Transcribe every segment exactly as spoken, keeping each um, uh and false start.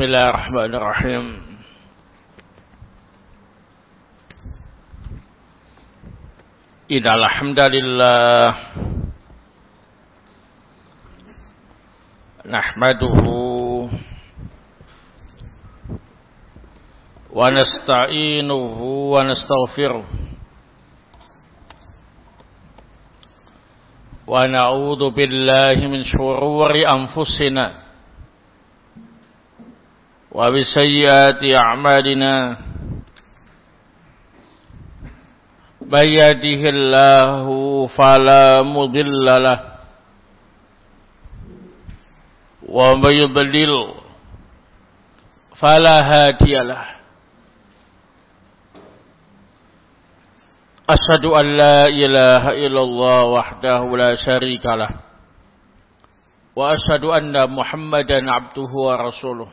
Bismillahirrahmanirrahim. Innal hamdalillah nahmaduhu wa nasta'inuhu wa nastaghfiruh wa na'udzu billahi min shururi anfusina wa bi sayyiati a'malina may yahdihillahu fala mudilla lahu wa may yudlil fala hadiya lahu. Asyhadu an la ilaha illallah wahdahu la syarika lah wa asyhadu anna Muhammadan abduhu wa rasuluh.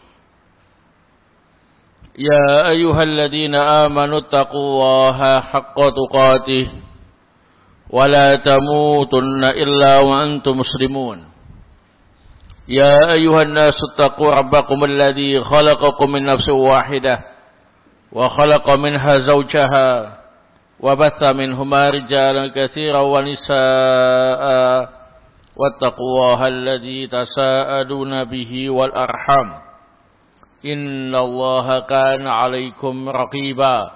Ya ayyuhalladzina amanu taqullaha haqqa tuqatih wa la tamutunna illa wa antum muslimun. Ya ayyuhan nasu taqu rabbakum alladzi khalaqakum min nafsin wahidah wa khalaqa minha zawjaha wa batha minhuma rijalan katsiran wa nisaa wattaqullaha alladzi tasaaluna bihi wal arham innallaha kana 'alaikum raqiba.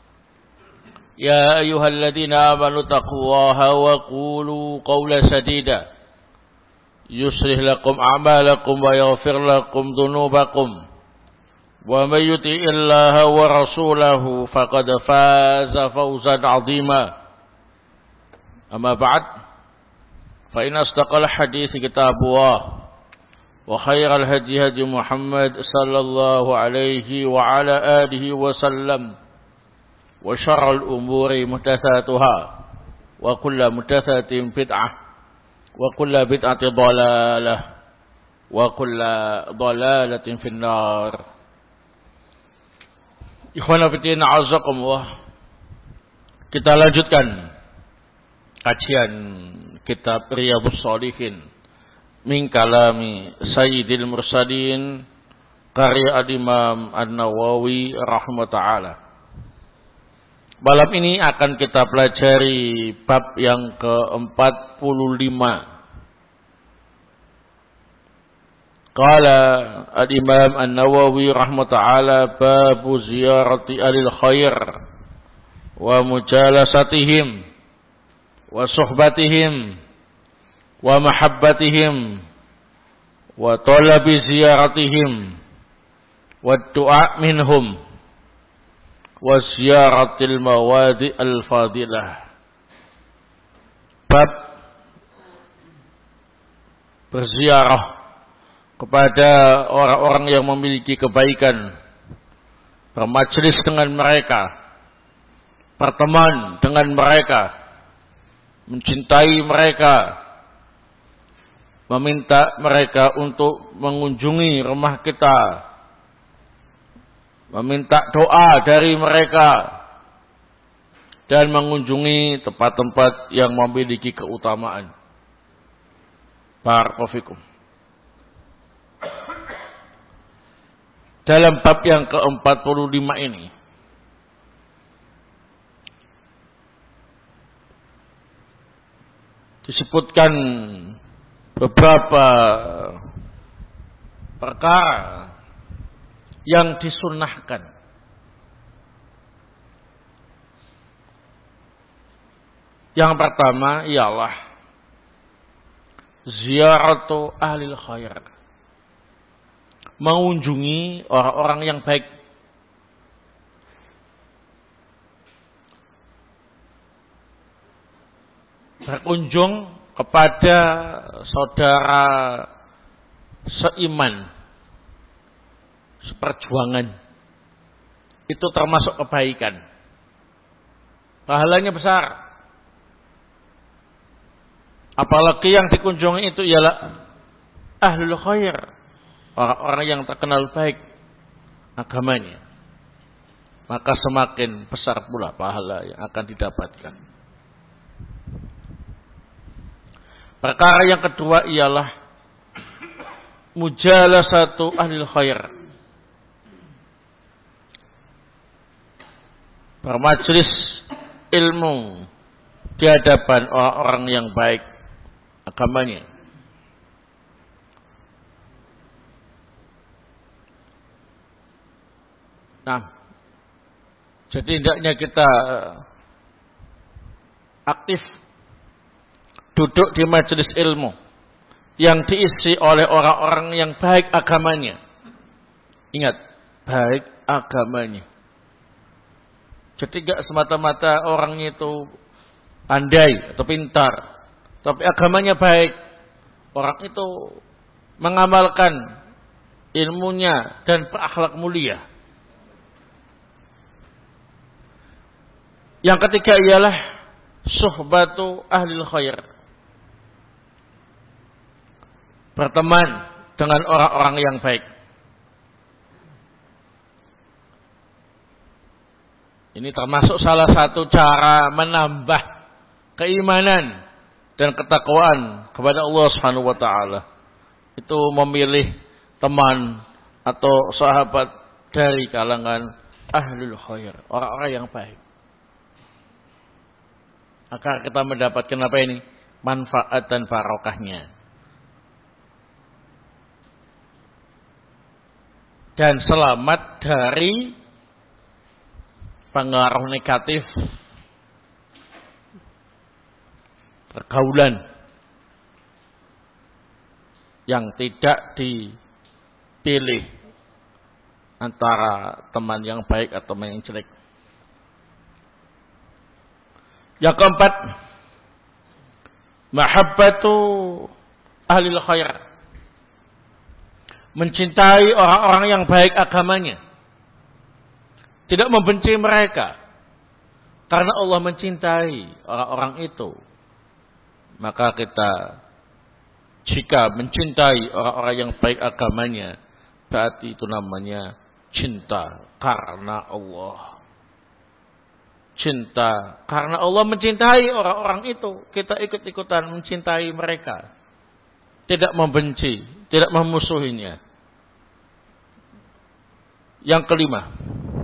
Ya ayyuhalladzina amanu taqullaha wa qulu qawlan sadida yuslih lakum a'malakum wa yaghfir lakum dhunubakum wa may yuti'illaha wa rasulahu faqad faza fawzan 'azima. Amma ba'd, fa inna asdaqal hadithi kitabullah wa khairal hadi hadi Muhammad sallallahu alaihi wa ala alihi wa sallam wa syarrul umuri muhdatsatuha wa kullu muhdatsatin bid'ah wa kullu bid'atin dhalalah wa kullu dhalalatin finnar. Ikhwana fillah, a'azzakumullah. Kita lanjutkan kajian kitab Riyadhus Shalihin min kalami Sayyidil Mursalin karya Al-Imam An-Nawawi rahimahullah. Malam ini akan kita pelajari bab yang keempat puluh lima. Qala Al-Imam An-Nawawi rahimahullah babu ziyarati alil khair wa mujalasatihim wa suhbatihim wa mahabbatihim wa talabi ziyaratihim wa du'a minhum wa ziyaratil mawadi al-fadilah. Bab berziarah kepada orang-orang yang memiliki kebaikan, bermajlis dengan mereka, berteman dengan mereka, mencintai mereka, meminta mereka untuk mengunjungi rumah kita, meminta doa dari mereka, dan mengunjungi tempat-tempat yang memiliki keutamaan. Barakallahu fikum. Dalam bab yang keempat puluh lima ini disebutkan beberapa perkara yang disunnahkan. Yang pertama ialah ziyaratu ahlil khair, mengunjungi orang-orang yang baik. Berkunjung kepada saudara seiman, seperjuangan, itu termasuk kebaikan. Pahalanya besar. Apalagi yang dikunjungi itu ialah ahlul khair, orang-orang yang terkenal baik agamanya, maka semakin besar pula pahala yang akan didapatkan. Perkara yang kedua ialah mujalasatu ahlil khair, bermajelis ilmu di hadapan orang-orang yang baik agamanya. Nah, jadi hendaknya kita aktif duduk di majelis ilmu yang diisi oleh orang-orang yang baik agamanya. Ingat, baik agamanya. Jadi tidak semata-mata orangnya itu pandai atau pintar, tapi agamanya baik. Orang itu mengamalkan ilmunya dan berakhlak mulia. Yang ketiga ialah suhbatu ahlil khair. Berteman dengan orang-orang yang baik. Ini termasuk salah satu cara menambah keimanan dan ketakwaan kepada Allah Subhanahu wa taala. Itu memilih teman atau sahabat dari kalangan ahlul khair, orang-orang yang baik. Agar kita mendapatkan apa ini? Manfaat dan barokahnya. Dan selamat dari pengaruh negatif pergaulan yang tidak dipilih antara teman yang baik atau teman yang jelek. Yang keempat, mahabbatu ahlil khair. Mencintai orang-orang yang baik agamanya. Tidak membenci mereka. Karena Allah mencintai orang-orang itu. Maka kita, jika mencintai orang-orang yang baik agamanya, berarti itu namanya cinta karena Allah. Cinta karena Allah mencintai orang-orang itu, kita ikut-ikutan mencintai mereka, tidak membenci, tidak memusuhinya. Yang kelima,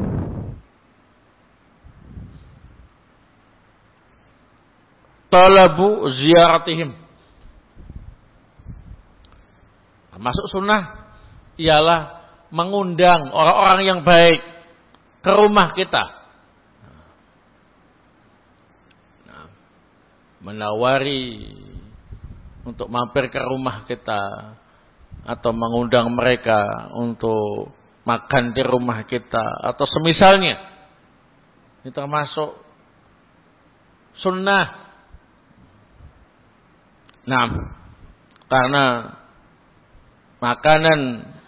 talabu ziyaratihim. Masuk sunnah ialah mengundang orang-orang yang baik ke rumah kita. Menawari untuk mampir ke rumah kita atau mengundang mereka untuk makan di rumah kita atau semisalnya. Ini termasuk sunnah. Nah, karena makanan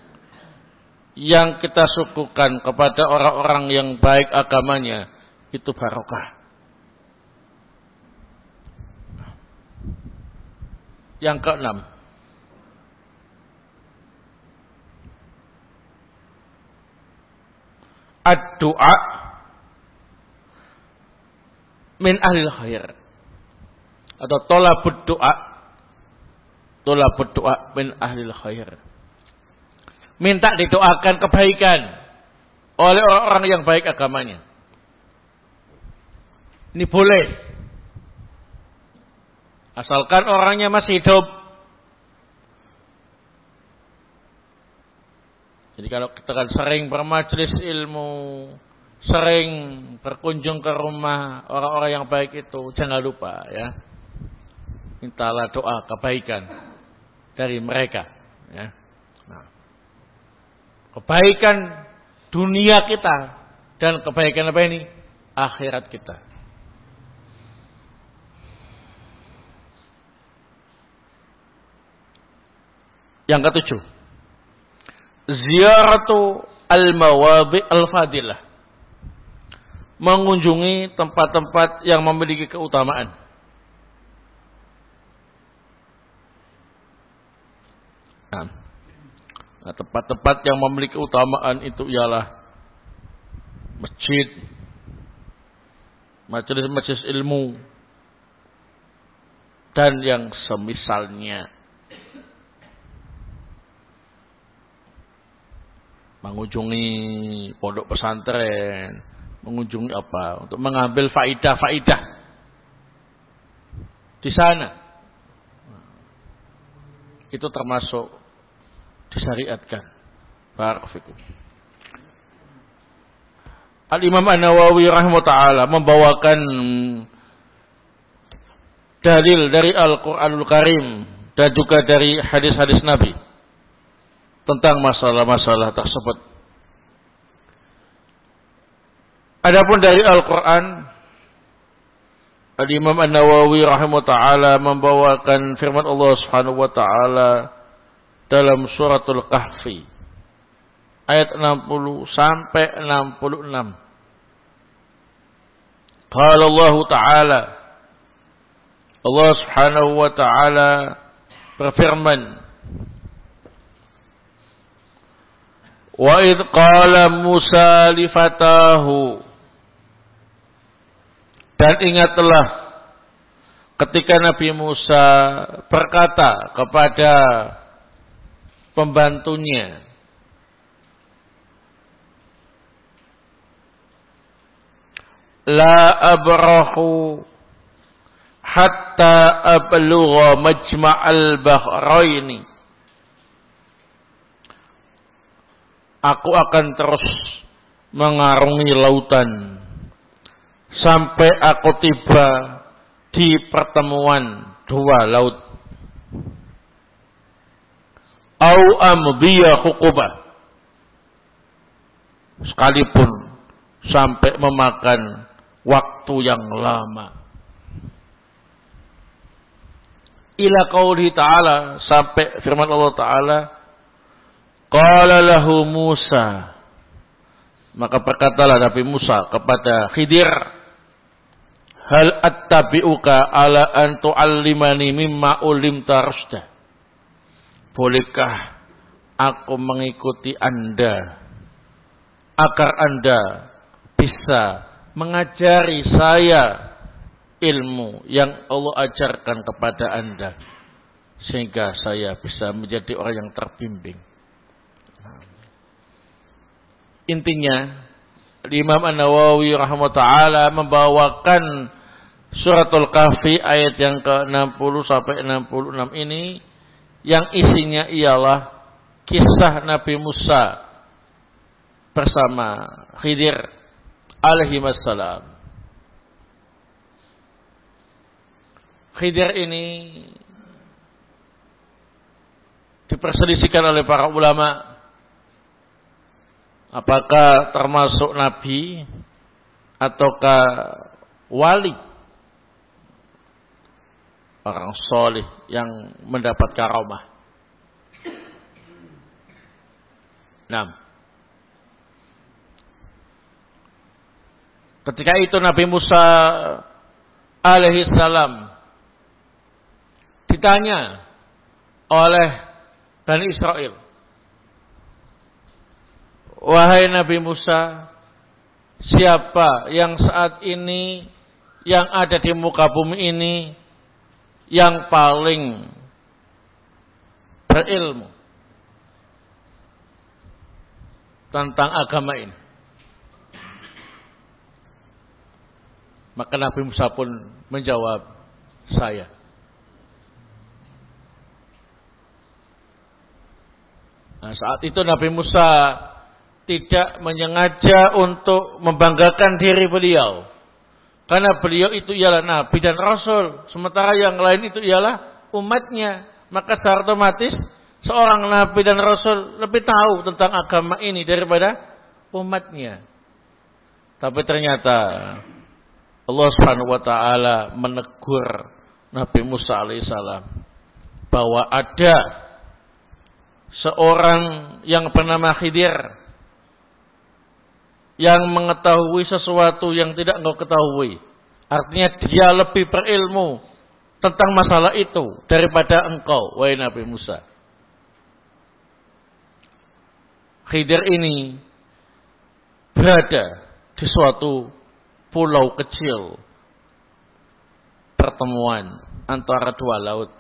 yang kita suguhkan kepada orang-orang yang baik agamanya itu barokah. Yang keenam, ad-du'a min ahlil khair. Atau tolabud du'a. Tolabud du'a min ahlil khair. Minta didoakan kebaikan oleh orang-orang yang baik agamanya. Ini boleh. Asalkan orangnya masih hidup. Jadi kalau kita kan sering bermajelis ilmu, sering berkunjung ke rumah orang-orang yang baik itu, jangan lupa ya, mintalah doa kebaikan dari mereka. Ya. Nah, kebaikan dunia kita dan kebaikan apa ini? Akhirat kita. Yang ketujuh, ziyaratu al-mawadi' al-fadilah. Mengunjungi tempat-tempat yang memiliki keutamaan. Nah, tempat-tempat yang memiliki keutamaan itu ialah masjid, majelis-majelis ilmu, dan yang semisalnya. Mengunjungi pondok pesantren, mengunjungi apa? Untuk mengambil faidah-faidah di sana. Itu termasuk disyariatkan. Barakallahu. Al-Imam An-Nawawi rahimahullah ta'ala membawakan dalil dari Al-Quranul Karim dan juga dari hadis-hadis Nabi tentang masalah-masalah tersebut. Adapun dari Al-Quran, Al-Imam An-Nawawi rahimahullah ta'ala membawakan firman Allah subhanahu wa ta'ala dalam suratul Kahfi ayat enam puluh sampai enam puluh enam. Qala Allah ta'ala, Allah subhanahu wa ta'ala berfirman, wa idh qala Musa li fatahu, dan ingatlah ketika Nabi Musa berkata kepada pembantunya, la abrahu hatta ablugha majma'al bahraini, aku akan terus mengarungi lautan sampai aku tiba di pertemuan dua laut. Au amdiya huqubah, sekalipun sampai memakan waktu yang lama. Ila qauli ta'ala, sampai firman Allah ta'ala, qala lahu Musa, maka berkatalah Nabi Musa kepada Khidir, hal attabi'uka ala an tu'allimani mimma ulimta rusda, bolehkah aku mengikuti Anda agar Anda bisa mengajari saya ilmu yang Allah ajarkan kepada Anda, sehingga saya bisa menjadi orang yang terbimbing. Intinya, Imam An-Nawawi rahimahullah ta'ala membawakan suratul Kahfi ayat yang ke enam puluh sampai enam puluh enam ini, yang isinya ialah kisah Nabi Musa bersama Khidir alaihi wassalam. Khidir ini diperselisihkan oleh para ulama apakah termasuk nabi ataukah wali, orang soleh yang mendapat karamah. Nah, ketika itu Nabi Musa alaihi salam ditanya oleh Bani Israel, wahai Nabi Musa, siapa yang saat ini yang ada di muka bumi ini yang paling berilmu tentang agama ini? Maka Nabi Musa pun menjawab, saya. Nah, saat itu Nabi Musa tidak menyengaja untuk membanggakan diri beliau, karena beliau itu ialah Nabi dan Rasul, sementara yang lain itu ialah umatnya. Maka secara otomatis seorang Nabi dan Rasul lebih tahu tentang agama ini daripada umatnya. Tapi ternyata Allah subhanahu wa ta'ala menegur Nabi Musa alaihissalam bahwa ada seorang yang bernama Khidir yang mengetahui sesuatu yang tidak engkau ketahui. Artinya dia lebih berilmu tentang masalah itu daripada engkau, wahai Nabi Musa. Khidir ini berada di suatu pulau kecil, pertemuan antara dua laut.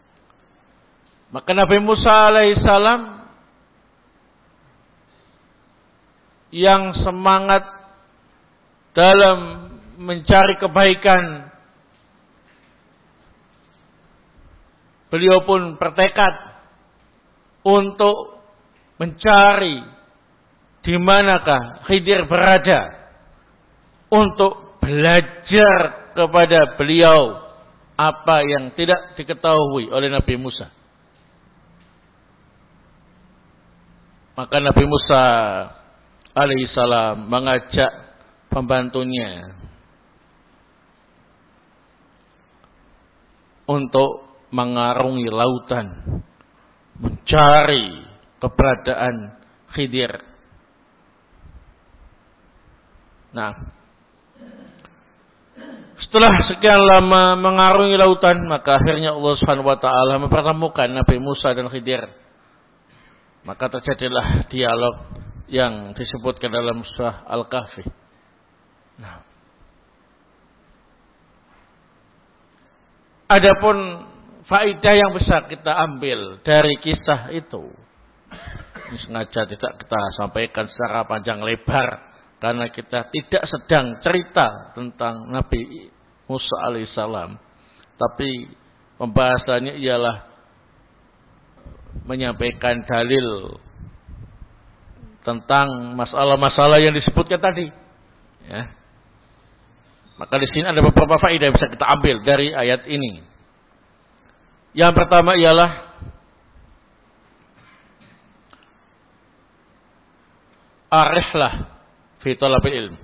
Maka Nabi Musa alaihissalam yang semangat dalam mencari kebaikan. Beliau pun bertekad untuk mencari di manakah Khidir berada untuk belajar kepada beliau apa yang tidak diketahui oleh Nabi Musa. Maka Nabi Musa alaihissalam mengajak pembantunya untuk mengarungi lautan, mencari keberadaan Khidir. Nah, setelah sekian lama mengarungi lautan, maka akhirnya Allah Subhanahu wa taala mempertemukan Nabi Musa dan Khidir. Maka terjadilah dialog yang disebutkan dalam surah Al-Kahfi. Nah, adapun faedah yang besar kita ambil dari kisah itu, ini sengaja tidak kita sampaikan secara panjang lebar karena kita tidak sedang cerita tentang Nabi Musa alaihissalam, tapi pembahasannya ialah menyampaikan dalil tentang masalah-masalah yang disebutkan tadi. Ya. Maka di sini ada beberapa faedah yang bisa kita ambil dari ayat ini. Yang pertama ialah ar-rihlah fi talabil ilm.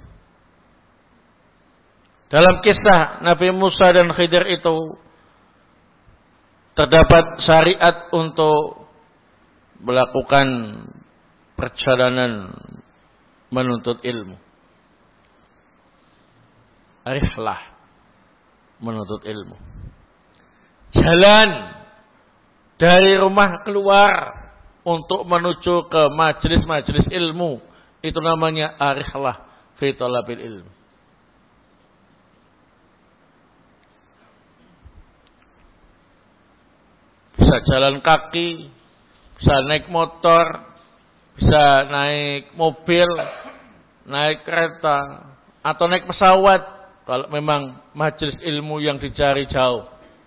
Dalam kisah Nabi Musa dan Khidir itu terdapat syariat untuk melakukan perjalanan menuntut ilmu. Rihlah menuntut ilmu. Jalan dari rumah keluar untuk menuju ke majelis-majelis ilmu, itu namanya arihlah fi talabil ilm. Bisa jalan kaki, bisa naik motor, bisa naik mobil, naik kereta, atau naik pesawat kalau memang majelis ilmu yang dicari jauh.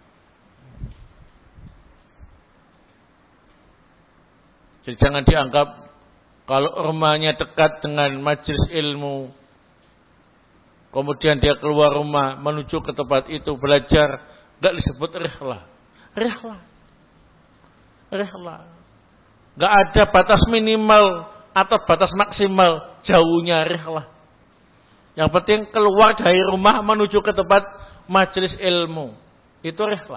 Jadi jangan dianggap kalau rumahnya dekat dengan majelis ilmu, kemudian dia keluar rumah menuju ke tempat itu belajar, enggak disebut rihlah. Rihlah. Rihlah. Enggak ada batas minimal atau batas maksimal jauhnya rihlah. Yang penting keluar dari rumah menuju ke tempat majelis ilmu. Itu rihlah.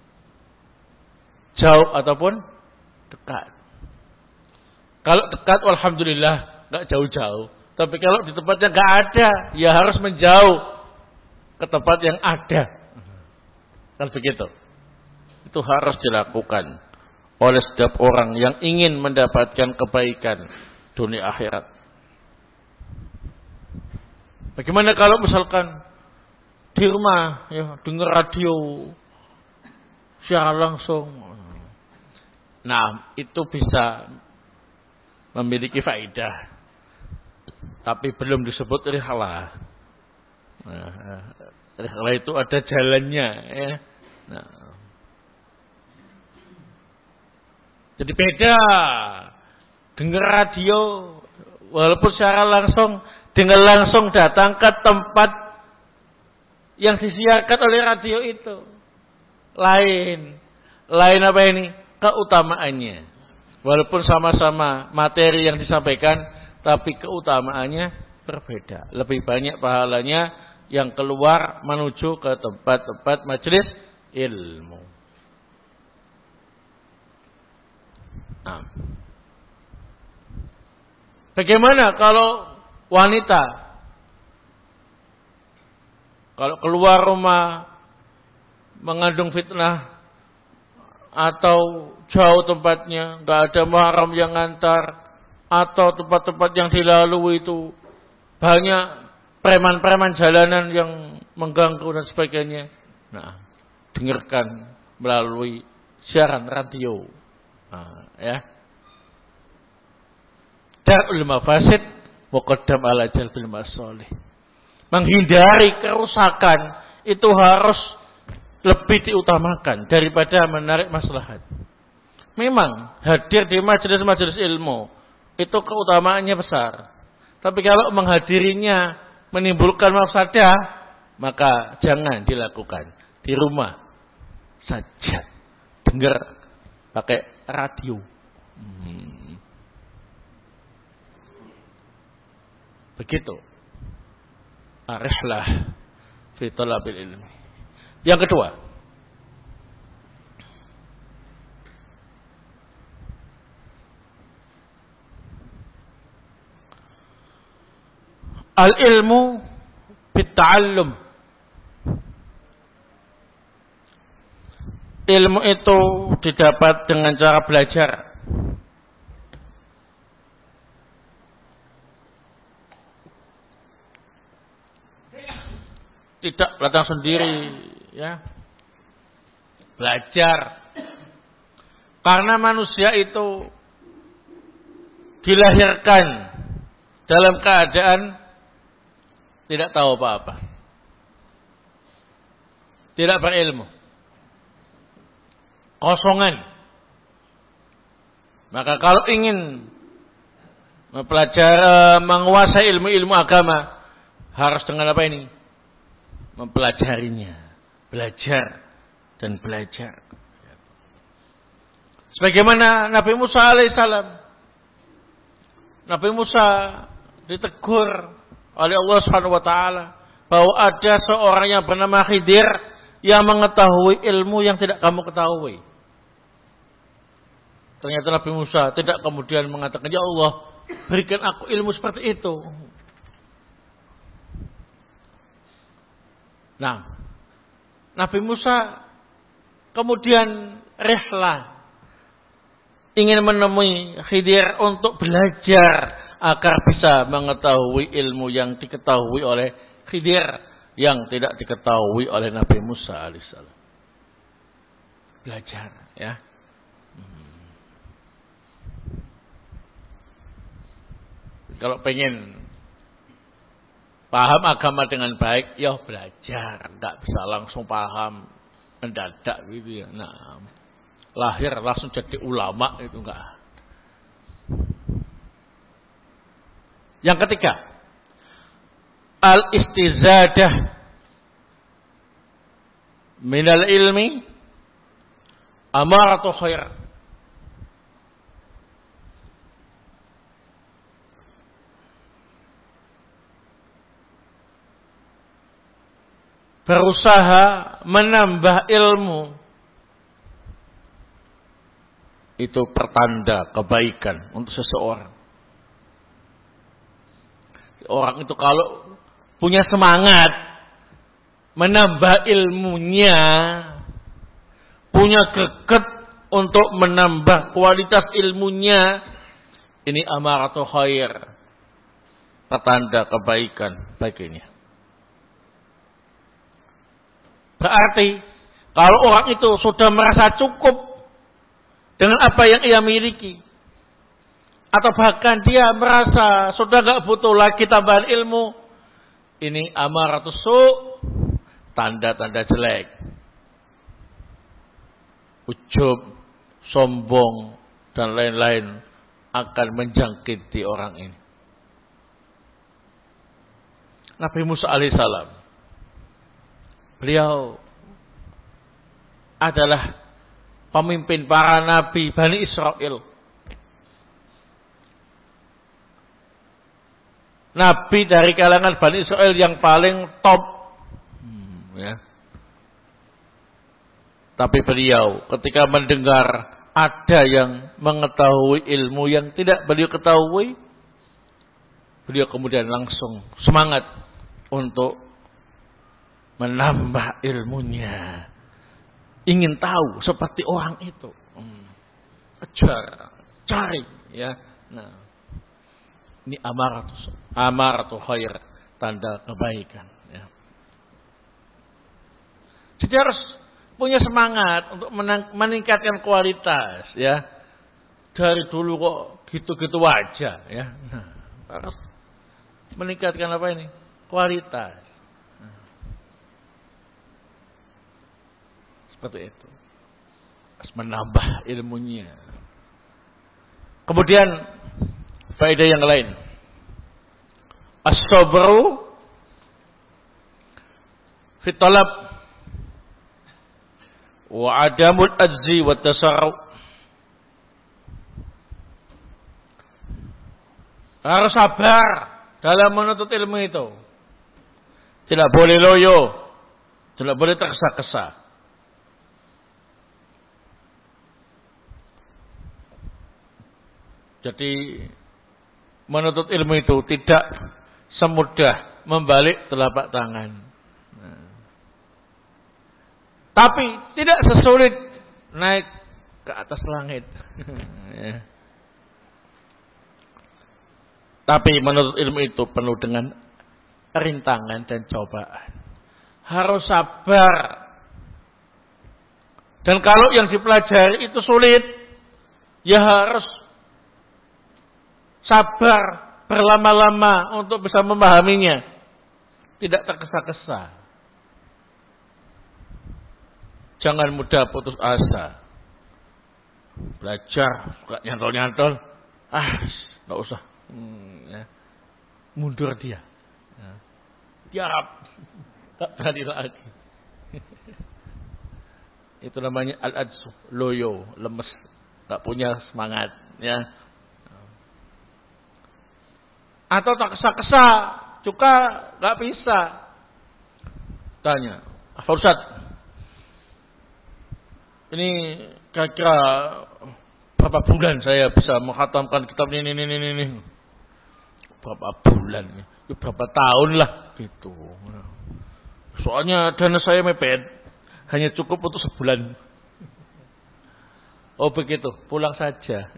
Jauh ataupun dekat. Kalau dekat, alhamdulillah, nggak jauh-jauh. Tapi kalau di tempatnya nggak ada, ya harus menjauh ke tempat yang ada. Kan begitu. Itu harus dilakukan oleh setiap orang yang ingin mendapatkan kebaikan dunia akhirat. Bagaimana kalau misalkan di rumah, ya, dengar radio secara langsung. Nah, itu bisa memiliki faedah, tapi belum disebut rihlah. Nah, rihlah itu ada jalannya, ya. Nah, jadi beda dengar radio, walaupun secara langsung, dengan langsung datang ke tempat yang disiarkan oleh radio itu. Lain, lain apa ini? Keutamaannya. Walaupun sama-sama materi yang disampaikan, tapi keutamaannya berbeda. Lebih banyak pahalanya yang keluar menuju ke tempat-tempat majelis ilmu. Nah. Bagaimana kalau wanita? Kalau keluar rumah mengandung fitnah atau jauh tempatnya, nggak ada mahram yang ngantar, atau tempat-tempat yang dilalui itu banyak preman-preman jalanan yang mengganggu dan sebagainya. Nah, dengarkan melalui siaran radio. Nah, ya. Darul mafasid muqaddam ala jalbil masalih. Menghindari kerusakan itu harus lebih diutamakan daripada menarik maslahat. Memang hadir di majelis-majelis ilmu itu keutamaannya besar. Tapi kalau menghadirinya menimbulkan mafsadah, maka jangan dilakukan. Di rumah saja. Dengar pakai radio. Hmm. Begitu. Arihlah fi talabil ilmi. Yang kedua, al-ilmu bit-ta'allum. Ilmu itu didapat dengan cara belajar. Tidak datang sendiri, ya. Belajar. Karena manusia itu dilahirkan dalam keadaan tidak tahu apa-apa. Tidak berilmu. Kosongan. Maka kalau ingin mempelajari, menguasai ilmu-ilmu agama, harus dengan apa ini? Mempelajarinya. Belajar dan belajar. Sebagaimana Nabi Musa alaihissalam. Nabi Musa ditegur oleh Allah Subhanahu wa taala bahwa ada seorang yang bernama Khidir yang mengetahui ilmu yang tidak kamu ketahui. Ternyata Nabi Musa tidak kemudian mengatakan, "Ya Allah, berikan aku ilmu seperti itu." Nah, Nabi Musa kemudian rihlah ingin menemui Khidir untuk belajar agar bisa mengetahui ilmu yang diketahui oleh Khidir yang tidak diketahui oleh Nabi Musa alaihissalam. Belajar, ya. Hmm. Kalau pengen paham agama dengan baik, ya belajar, nggak bisa langsung paham mendadak gitu ya. Nah, lahir langsung jadi ulama itu enggak. Yang ketiga, al-istizadah minal ilmi amaratu khair. Berusaha menambah ilmu itu pertanda kebaikan untuk seseorang. Orang itu kalau punya semangat menambah ilmunya, punya greget untuk menambah kualitas ilmunya, ini amaratu khair, pertanda kebaikan baginya. Berarti kalau orang itu sudah merasa cukup dengan apa yang ia miliki, atau bahkan dia merasa sudah gak butuh lagi tambahan ilmu, ini amaratus su, tanda-tanda jelek. Ujub, sombong, dan lain-lain akan menjangkiti orang ini. Nabi Musa alaihissalam, beliau adalah pemimpin para nabi Bani Israel. Nabi dari kalangan Bani Israel yang paling top. Hmm, ya. Tapi beliau ketika mendengar ada yang mengetahui ilmu yang tidak beliau ketahui, beliau kemudian langsung semangat untuk menambah ilmunya. Ingin tahu seperti orang itu. Hmm. Kejar, cari, ya. Nah, ini amaratu, amaratu khair, tanda kebaikan. Ya. Jadi harus punya semangat untuk menang, meningkatkan kualitas. Ya, dari dulu kok gitu-gitu aja. Ya, nah, harus meningkatkan apa ini? Kualitas. Seperti itu. Harus menambah ilmunya. Kemudian faedah yang lain. As-sabru fi talab wa adamul ajzi wa tasarru. Harus sabar dalam menuntut ilmu itu. Tidak boleh loyo, tidak boleh tergesa-gesa. Jadi menuntut ilmu itu tidak semudah membalik telapak tangan. Nah. Tapi tidak sesulit naik ke atas langit. Ya. Tapi menuntut ilmu itu penuh dengan rintangan dan cobaan. Harus sabar. Dan kalau yang dipelajari itu sulit, ya harus sabar berlama-lama untuk bisa memahaminya. Tidak tergesa-gesa. Jangan mudah putus asa. Belajar, suka nyantol-nyantol. Ah, nggak usah. Hmm, ya. Mundur dia. Ya. Tiap. Tak berani lagi. Itu namanya al-adsu. Loyo, lemes. Tak punya semangat. Ya. Atau tak kesa-kesa, juga nggak bisa. Tanya, Pak Ustaz, ini kira-kira berapa bulan saya bisa menghatamkan kitab ini, ini, ini, ini? Berapa bulan? Ya, berapa tahun lah, gitu. Soalnya dana saya mepet, hanya cukup untuk sebulan. Oh begitu, pulang saja.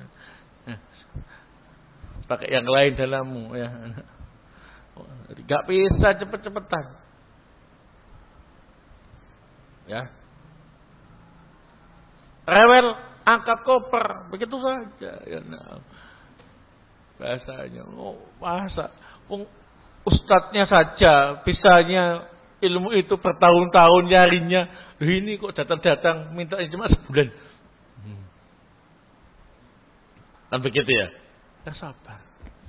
Pakai yang lain dalammu ya. Gak bisa cepet-cepetan. Ya. Rewel, angkat koper, begitu saja ya. Nah. Bahasanya, oh, masa ustadznya saja bisanya ilmu itu bertahun-tahun nyarinya. Loh ini kok datang-datang minta cuma sebulan. Hmm. Kan begitu ya? Ya sabar.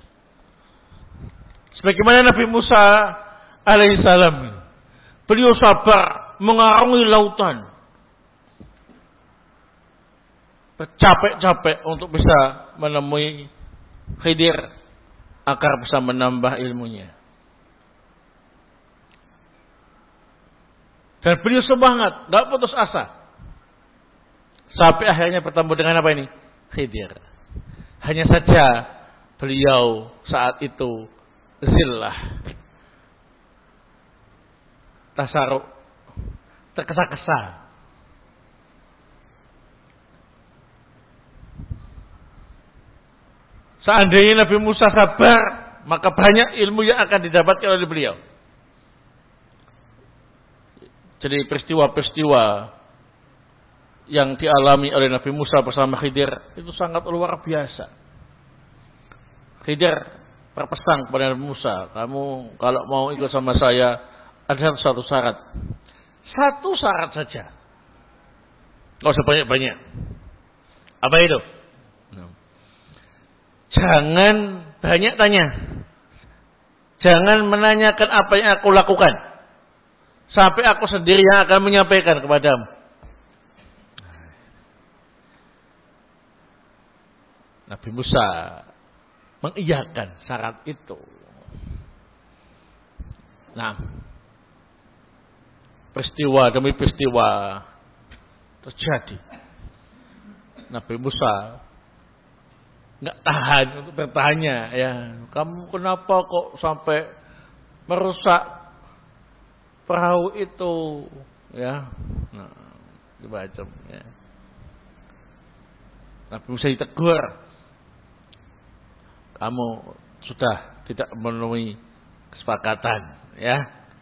Sebagaimana Nabi Musa alaihissalam, beliau sabar mengarungi lautan, bercapek-capek untuk bisa menemui Khidir agar bisa menambah ilmunya. Dan beliau semangat, tidak putus asa, sampai akhirnya bertemu dengan apa ini? Khidir. Hanya saja beliau saat itu zillah, tasarruf, tergesa-gesa. Seandainya Nabi Musa sabar, maka banyak ilmu yang akan didapatkan oleh beliau. Jadi peristiwa-peristiwa yang dialami oleh Nabi Musa bersama Khidir itu sangat luar biasa. Khidir berpesan kepada Nabi Musa, kamu kalau mau ikut sama saya ada satu syarat. Satu syarat saja. Nggak usah banyak-banyak. Apa itu? Jangan banyak tanya. Jangan menanyakan apa yang aku lakukan. Sampai aku sendiri yang akan menyampaikan kepadamu. Nabi Musa mengiyakan syarat itu. Nah, peristiwa demi peristiwa terjadi. Nabi Musa nggak tahan untuk bertanya, ya, kamu kenapa kok sampai merusak perahu itu, ya, nah, macam, ya. Nabi Musa ditegur, kamu sudah tidak memenuhi kesepakatan, ya.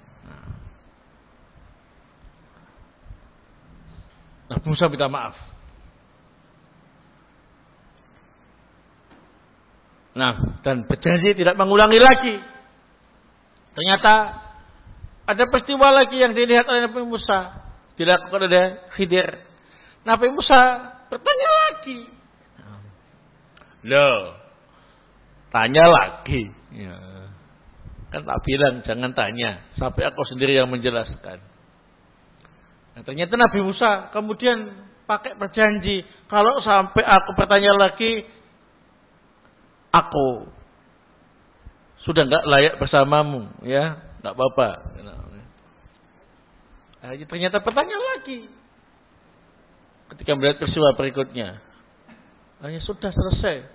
Nabi Musa minta maaf. Nah, dan berjanji tidak mengulangi lagi. Ternyata ada peristiwa lagi yang dilihat oleh Nabi Musa, dilakukan oleh Khidir. Nabi Musa bertanya lagi. Loh, tanya lagi. Ya. Kan tak bilang jangan tanya, sampai aku sendiri yang menjelaskan. Nah, ternyata Nabi Musa kemudian pakai berjanji, kalau sampai aku bertanya lagi, aku sudah enggak layak bersamamu, ya, enggak apa-apa. Nah, ternyata bertanya lagi. Ketika melihat peristiwa berikutnya, hanya sudah selesai.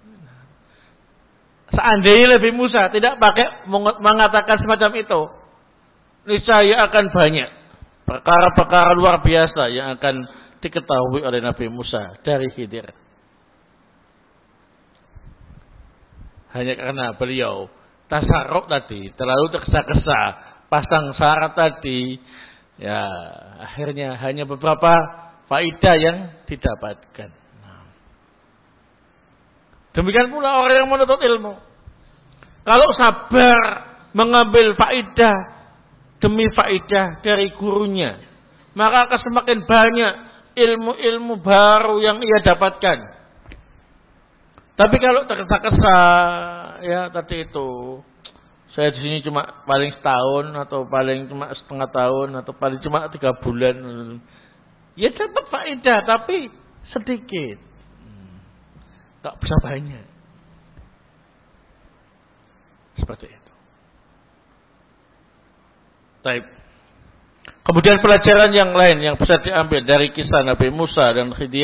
Seandainya Nabi Musa tidak pakai mengatakan semacam itu, niscaya akan banyak perkara-perkara luar biasa yang akan diketahui oleh Nabi Musa dari Khidir. Hanya karena beliau tasarruf tadi, terlalu tergesa-gesa, pasang syarat tadi, ya akhirnya hanya beberapa faedah yang didapatkan. Demikian pula orang yang menuntut ilmu. Kalau sabar mengambil faedah demi faedah dari gurunya, maka akan semakin banyak ilmu-ilmu baru yang ia dapatkan. Tapi kalau tergesa-gesa, ya tadi itu, saya di sini cuma paling setahun atau paling cuma setengah tahun atau paling cuma tiga bulan, ya dapat faedah tapi sedikit. Tak bisa banyak. Seperti itu. Baik. Kemudian pelajaran yang lain yang bisa diambil dari kisah Nabi Musa dan Khidir.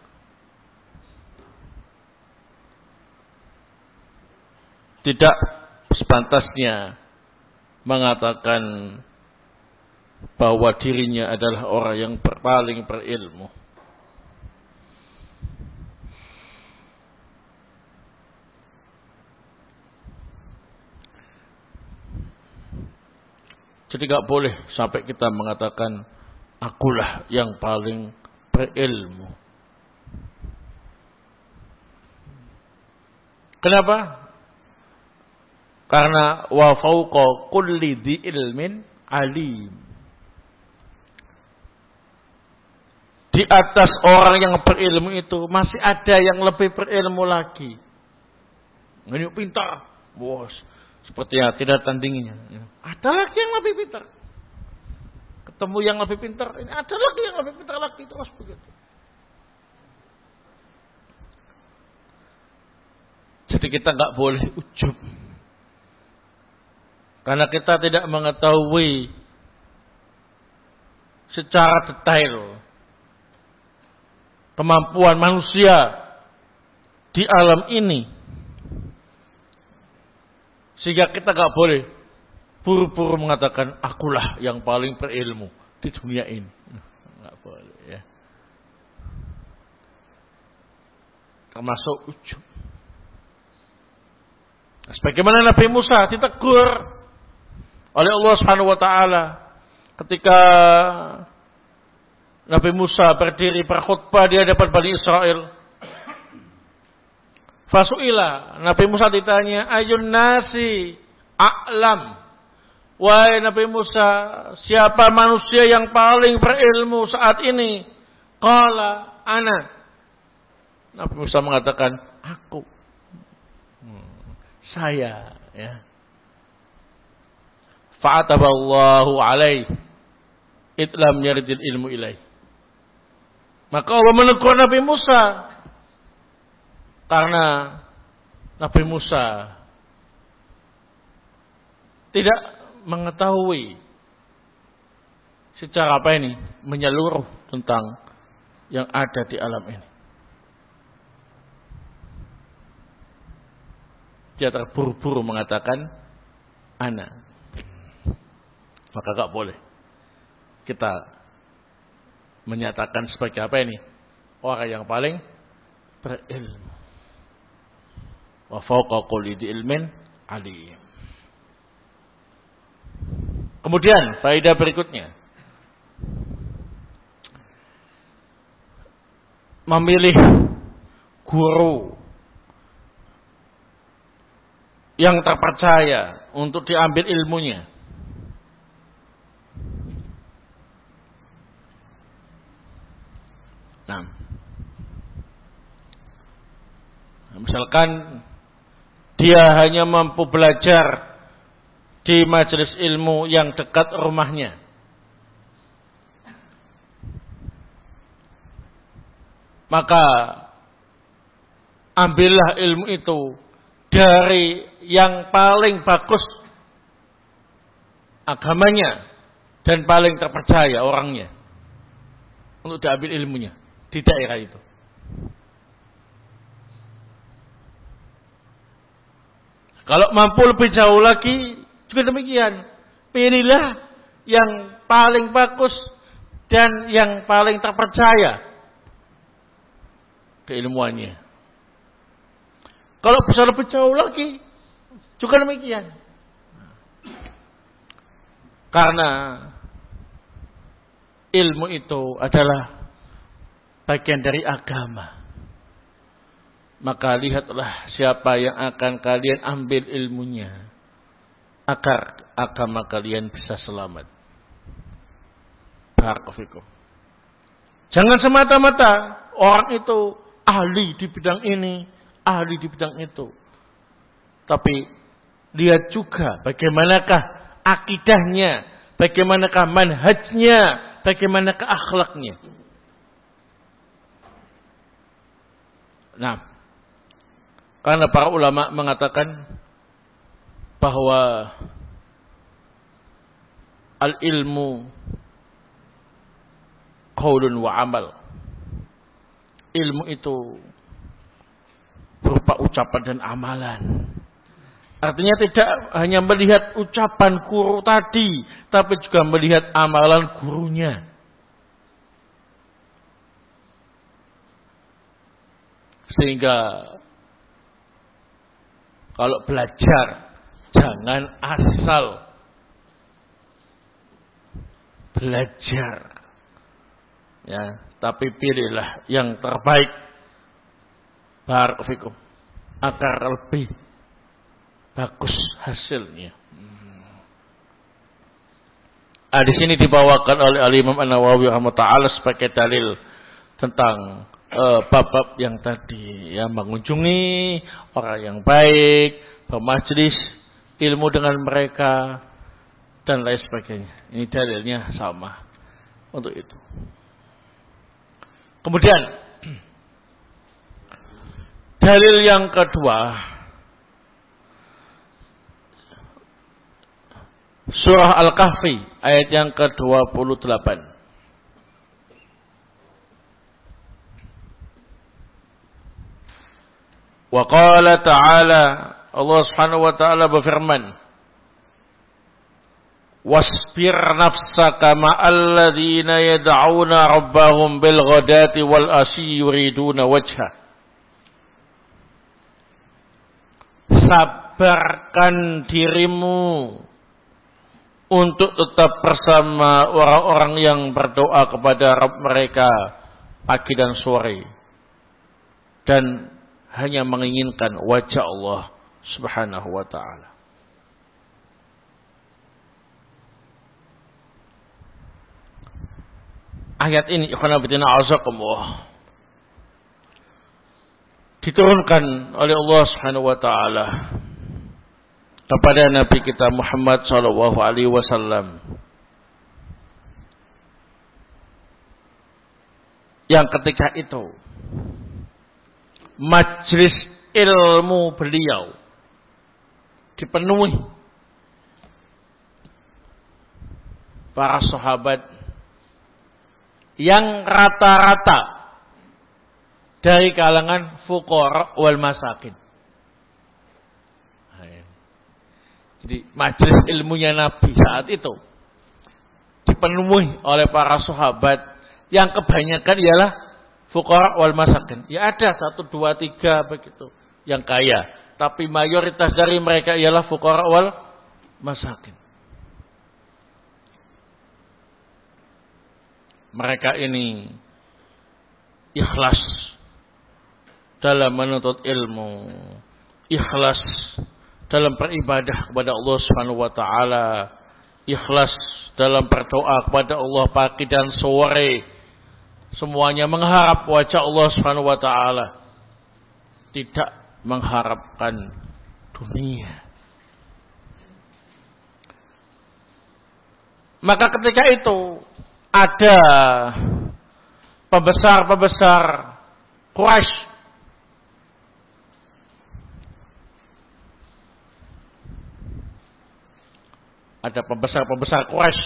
Tidak sepantasnya mengatakan bahwa dirinya adalah orang yang paling berilmu. Jadi gak boleh sampai kita mengatakan akulah yang paling berilmu. Kenapa? Karena wa fauqa kulli dzi ilmin alim. Di atas orang yang berilmu itu masih ada yang lebih berilmu lagi. Ini pintar, bos. Seperti yang tidak tandinginya. Ada lagi yang lebih pintar. Ketemu yang lebih pintar. Ini ada lagi yang lebih pintar lagi. Terus begitu. Jadi kita nggak boleh ujub. Karena kita tidak mengetahui secara detail kemampuan manusia di alam ini. Sehingga kita gak boleh buru-buru mengatakan akulah yang paling berilmu di dunia ini. Gak boleh ya. Termasuk ujub. Sebagaimana Nabi Musa ditegur oleh Allah Subhanahu wa taala ketika Nabi Musa berdiri berkhutbah di hadapan Bani Israel. Fasuila, Nabi Musa ditanya, ayun nasi a'lam. Wahai Nabi Musa, siapa manusia yang paling berilmu saat ini? Qala ana. Nabi Musa mengatakan, aku. Hmm, saya, ya. Fa'ataballahu alaih. Itlam yaridil ilmu ilaih. Maka Allah menegur Nabi Musa. Karena Nabi Musa tidak mengetahui secara apa ini menyeluruh tentang yang ada di alam ini. Dia terburu-buru mengatakan ana. Maka gak boleh kita menyatakan sebagai apa ini? Orang yang paling berilmu. Wa fawqa kulli dzi ilmin alim. Kemudian faedah berikutnya, memilih guru yang terpercaya untuk diambil ilmunya. Nah, misalkan dia hanya mampu belajar di majelis ilmu yang dekat rumahnya, maka ambillah ilmu itu dari yang paling bagus agamanya dan paling terpercaya orangnya untuk diambil ilmunya di daerah itu. Kalau mampu lebih jauh lagi juga demikian. Pilihlah yang paling bagus dan yang paling terpercaya keilmuannya. Kalau bisa lebih jauh lagi juga demikian. Karena ilmu itu adalah bagian dari agama. Maka lihatlah siapa yang akan kalian ambil ilmunya agar agama kalian bisa selamat. Barakallahu. Jangan semata-mata orang itu ahli di bidang ini, ahli di bidang itu. Tapi lihat juga bagaimanakah akidahnya, bagaimanakah manhajnya, bagaimanakah akhlaknya. Nah, karena para ulama mengatakan bahwa al-ilmu qaulun wa amal. Ilmu itu berupa ucapan dan amalan. Artinya tidak hanya melihat ucapan guru tadi, tapi juga melihat amalan gurunya. Sehingga kalau belajar jangan asal belajar, ya, tapi pilihlah yang terbaik, barakallahu, agar lebih bagus hasilnya. Ah, di sini dibawakan oleh Al-Imam An-Nawawi rahimahullah sebagai dalil tentang uh, bab-bab yang tadi, ya, mengunjungi orang yang baik, bermajlis ilmu dengan mereka dan lain sebagainya. Ini dalilnya sama untuk itu. Kemudian dalil yang kedua, surah Al-Kahfi ayat yang ke dua puluh delapan. Wa qala ta'ala, Allah Subhanahu wa taala berfirman, wasbir nafsaka ma'al ladzina yad'una rabbahum bil ghadati wal asyi yuriduna wajha. Sabarkan dirimu untuk tetap bersama orang-orang yang berdoa kepada Rabb mereka pagi dan sore dan hanya menginginkan wajah Allah Subhanahu wa ta'ala. Ayat ini ikhwan fillah azakumullah diturunkan oleh Allah Subhanahu wa ta'ala kepada Nabi kita Muhammad sallallahu alaihi wasallam yang ketika itu majlis ilmu beliau dipenuhi para sahabat yang rata-rata dari kalangan fuqara wal masakin. Jadi majlis ilmunya Nabi saat itu dipenuhi oleh para sahabat yang kebanyakan ialah fuqara wal masakin. Ya ada satu, dua, tiga begitu yang kaya, tapi mayoritas dari mereka ialah fuqara wal masakin. Mereka ini ikhlas dalam menuntut ilmu, ikhlas dalam beribadah kepada Allah Subhanahu wa taala, ikhlas dalam berdoa kepada Allah pagi dan sore, semuanya mengharap wajah Allah Subhanahu wa taala, tidak mengharapkan dunia. Maka ketika itu ada pembesar-pembesar Quraisy ada pembesar-pembesar Quraisy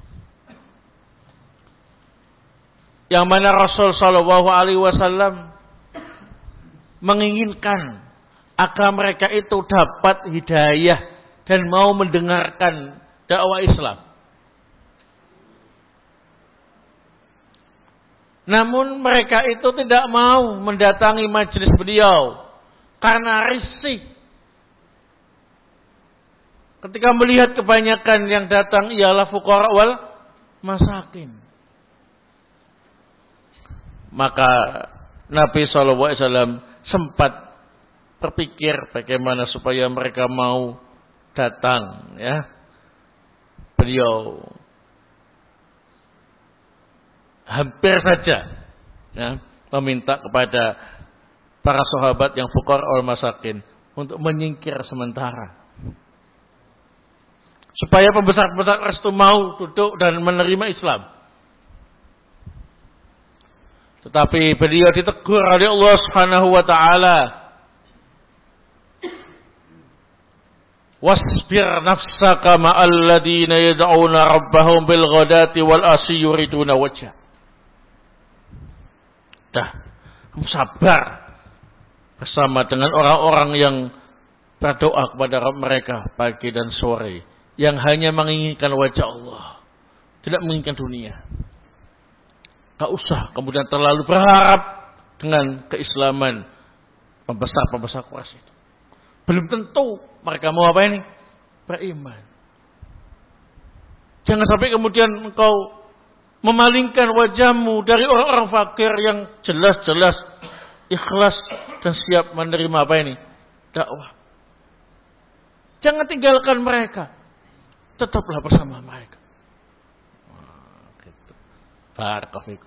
yang mana Rasul sallallahu alaihi wasallam menginginkan agar mereka itu dapat hidayah dan mau mendengarkan dakwah Islam. Namun mereka itu tidak mau mendatangi majelis beliau karena risih. Ketika melihat kebanyakan yang datang ialah fuqara wal masakin. Maka Nabi shallallahu alaihi wasallam sempat berpikir bagaimana supaya mereka mau datang, ya. Beliau hampir saja ya, meminta kepada para sahabat yang fuqara wal masakin untuk menyingkir sementara, supaya pembesar-pembesar Quraisy itu mau duduk dan menerima Islam. Tetapi beliau ditegur oleh Allah Subhanahu wa taala, wasbir nafsaka ma'al ladina yad'una rabbahum bil ghadati wal asyi yuriduna wajha. Dah, kamu sabar bersama dengan orang-orang yang berdoa kepada Rabb mereka pagi dan sore, yang hanya menginginkan wajah Allah, tidak menginginkan dunia. Tak usah kemudian terlalu berharap dengan keislaman pembesar-pembesar Quraisy itu. Belum tentu mereka mau apa ini? Beriman. Jangan sampai kemudian engkau memalingkan wajahmu dari orang-orang fakir yang jelas-jelas ikhlas dan siap menerima apa ini? Dakwah. Jangan tinggalkan mereka. Tetaplah bersama mereka. Gitu. Barakallahu.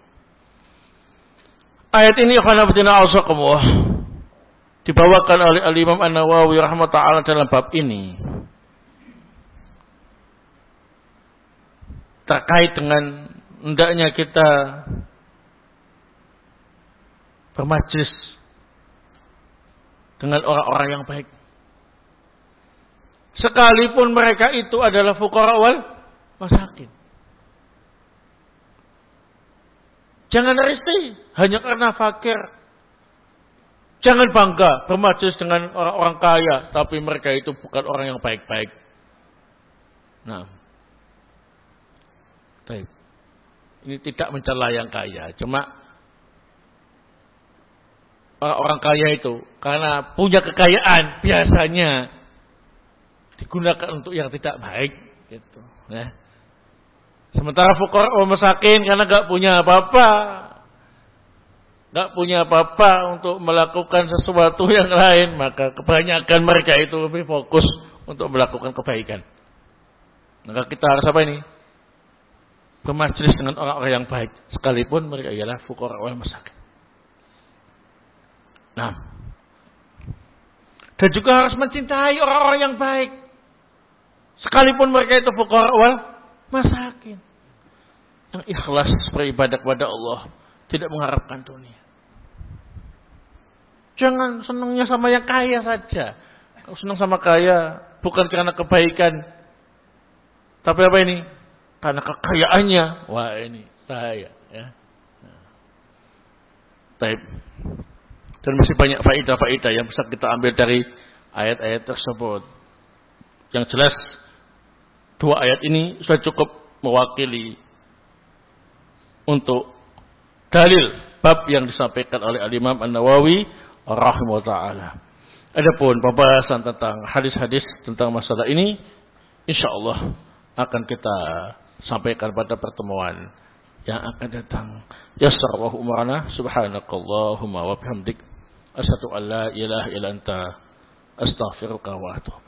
Ayat ini khanafatina ausakumullah dibawakan oleh Al-Imam An-Nawawi rahimahullah dalam bab ini terkait dengan hendaknya kita bermajlis dengan orang-orang yang baik, sekalipun mereka itu adalah fuqara wal masakin. Jangan risih hanya karena fakir. Jangan bangga bermajlis dengan orang-orang kaya, tapi mereka itu bukan orang yang baik-baik. Nah, baik. Ini tidak mencela yang kaya, cuma orang-orang kaya itu karena punya kekayaan biasanya digunakan untuk yang tidak baik, gitu. Nah, sementara fuqara wal masakin karena gak punya apa-apa, gak punya apa-apa untuk melakukan sesuatu yang lain, maka kebanyakan mereka itu lebih fokus untuk melakukan kebaikan. Maka kita harus apa ini? Bermajlis dengan orang-orang yang baik, sekalipun mereka ialah fuqara wal masakin. Nah, dan juga harus mencintai orang-orang yang baik, sekalipun mereka itu fuqara wal masakin, yang ikhlas beribadah kepada Allah, tidak mengharapkan dunia. Jangan senangnya sama yang kaya saja. Kalau senang sama kaya bukan karena kebaikan, tapi apa ini? Karena kekayaannya. Wah, ini bahaya, ya. Baik. Dan masih banyak faedah-faedah yang bisa kita ambil dari ayat-ayat tersebut. Yang jelas dua ayat ini sudah cukup mewakili untuk dalil bab yang disampaikan oleh Al-Imam An-Nawawi rahimahullah ta'ala. Adapun pembahasan tentang hadis-hadis tentang masalah ini, insyaallah akan kita sampaikan pada pertemuan yang akan datang. Yassarallahu umrana subhanakallahumma wa bihamdik asyhadu an la ilaha illa anta astaghfiruka wa atubu